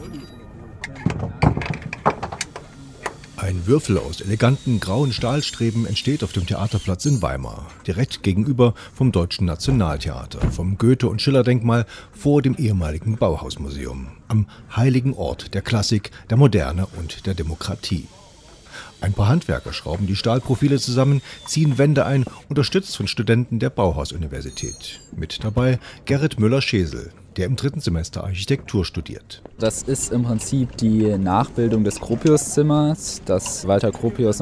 Ein Würfel aus eleganten grauen Stahlstreben entsteht auf dem Theaterplatz in Weimar, direkt gegenüber vom Deutschen Nationaltheater, vom Goethe- und Schiller-Denkmal vor dem ehemaligen Bauhausmuseum, am heiligen Ort der Klassik, der Moderne und der Demokratie. Ein paar Handwerker schrauben die Stahlprofile zusammen, ziehen Wände ein, unterstützt von Studenten der Bauhaus-Universität. Mit dabei Gerrit Müller-Schesel, der im 3. Semester Architektur studiert. Das ist im Prinzip die Nachbildung des Gropius-Zimmers, das Walter Gropius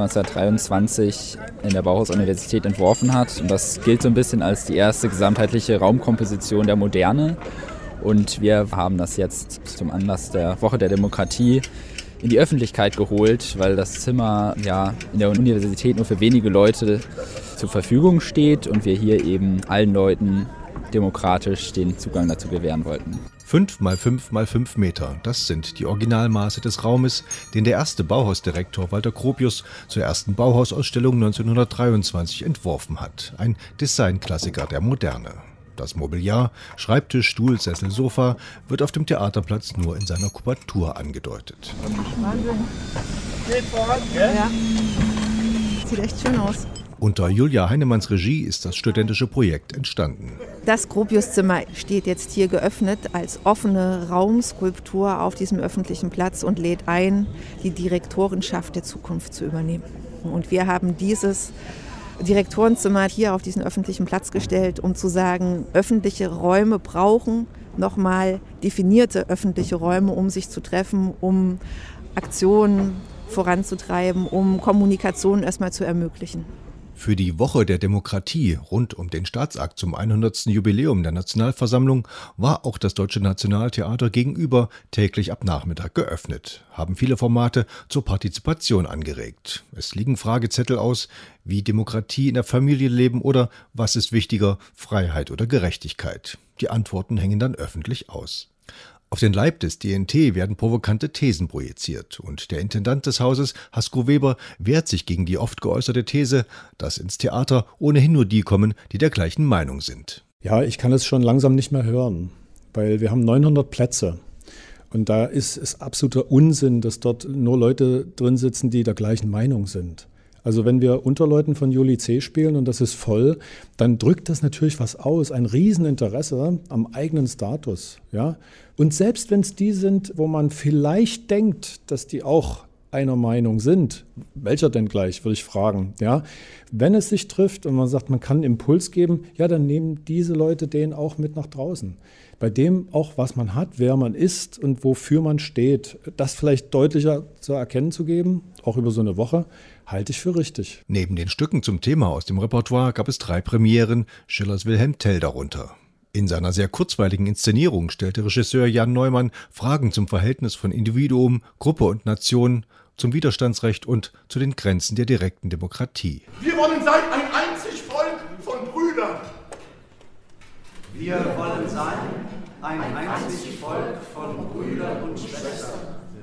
1923 in der Bauhaus-Universität entworfen hat. Und das gilt so ein bisschen als die erste gesamtheitliche Raumkomposition der Moderne. Und wir haben das jetzt zum Anlass der Woche der Demokratie in die Öffentlichkeit geholt, weil das Zimmer in der Universität nur für wenige Leute zur Verfügung steht und wir hier eben allen Leuten demokratisch den Zugang dazu gewähren wollten. 5 mal 5 mal 5 Meter, das sind die Originalmaße des Raumes, den der erste Bauhausdirektor Walter Gropius zur ersten Bauhausausstellung 1923 entworfen hat. Ein Designklassiker der Moderne. Das Mobiliar, Schreibtisch, Stuhl, Sessel, Sofa, wird auf dem Theaterplatz nur in seiner Kubatur angedeutet. Wahnsinn. Geht voran, gell? Ja. Sieht echt schön aus. Unter Julia Heinemanns Regie ist das studentische Projekt entstanden. Das Gropiuszimmer steht jetzt hier geöffnet als offene Raumskulptur auf diesem öffentlichen Platz und lädt ein, die Direktorenschaft der Zukunft zu übernehmen. Und wir haben dieses Direktorenzimmer hier auf diesen öffentlichen Platz gestellt, um zu sagen, öffentliche Räume brauchen nochmal definierte öffentliche Räume, um sich zu treffen, um Aktionen voranzutreiben, um Kommunikation erstmal zu ermöglichen. Für die Woche der Demokratie rund um den Staatsakt zum 100. Jubiläum der Nationalversammlung war auch das Deutsche Nationaltheater gegenüber täglich ab Nachmittag geöffnet, haben viele Formate zur Partizipation angeregt. Es liegen Fragezettel aus, wie Demokratie in der Familie leben oder was ist wichtiger, Freiheit oder Gerechtigkeit. Die Antworten hängen dann öffentlich aus. Auf den Leib des DNT werden provokante Thesen projiziert und der Intendant des Hauses, Hasko Weber, wehrt sich gegen die oft geäußerte These, dass ins Theater ohnehin nur die kommen, die der gleichen Meinung sind. Ja, ich kann es schon langsam nicht mehr hören, weil wir haben 900 Plätze und da ist es absoluter Unsinn, dass dort nur Leute drin sitzen, die der gleichen Meinung sind. Also wenn wir unter Leuten von Juli C. spielen und das ist voll, dann drückt das natürlich was aus, ein Rieseninteresse am eigenen Status. Ja? Und selbst wenn es die sind, wo man vielleicht denkt, dass die auch einer Meinung sind, welcher denn gleich, würde ich fragen. Ja? Wenn es sich trifft und man sagt, man kann einen Impuls geben, ja, dann nehmen diese Leute den auch mit nach draußen. Bei dem auch, was man hat, wer man ist und wofür man steht, das vielleicht deutlicher zu erkennen zu geben, auch über so eine Woche, halte ich für richtig. Neben den Stücken zum Thema aus dem Repertoire gab es 3 Premieren, Schillers Wilhelm Tell darunter. In seiner sehr kurzweiligen Inszenierung stellte Regisseur Jan Neumann Fragen zum Verhältnis von Individuum, Gruppe und Nation, zum Widerstandsrecht und zu den Grenzen der direkten Demokratie. Wir wollen sein ein einzig Volk von Brüdern. Wir wollen sein ein einzig Volk von Brüdern und Schwestern.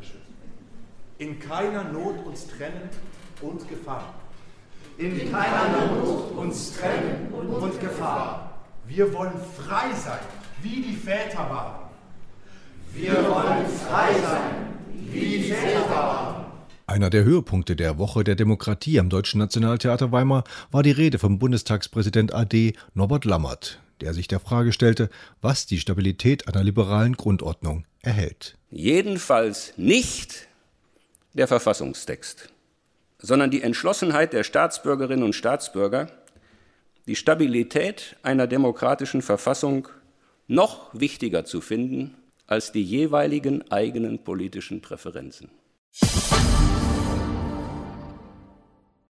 In keiner Not uns trennen und Gefahr. In keiner Not uns trennen und Gefahr. Wir wollen frei sein, wie die Väter waren. Wir wollen frei sein, wie die Väter waren. Einer der Höhepunkte der Woche der Demokratie am Deutschen Nationaltheater Weimar war die Rede vom Bundestagspräsident AD Norbert Lammert, der sich der Frage stellte, was die Stabilität einer liberalen Grundordnung erhält. Jedenfalls nicht der Verfassungstext, sondern die Entschlossenheit der Staatsbürgerinnen und Staatsbürger, die Stabilität einer demokratischen Verfassung noch wichtiger zu finden als die jeweiligen eigenen politischen Präferenzen.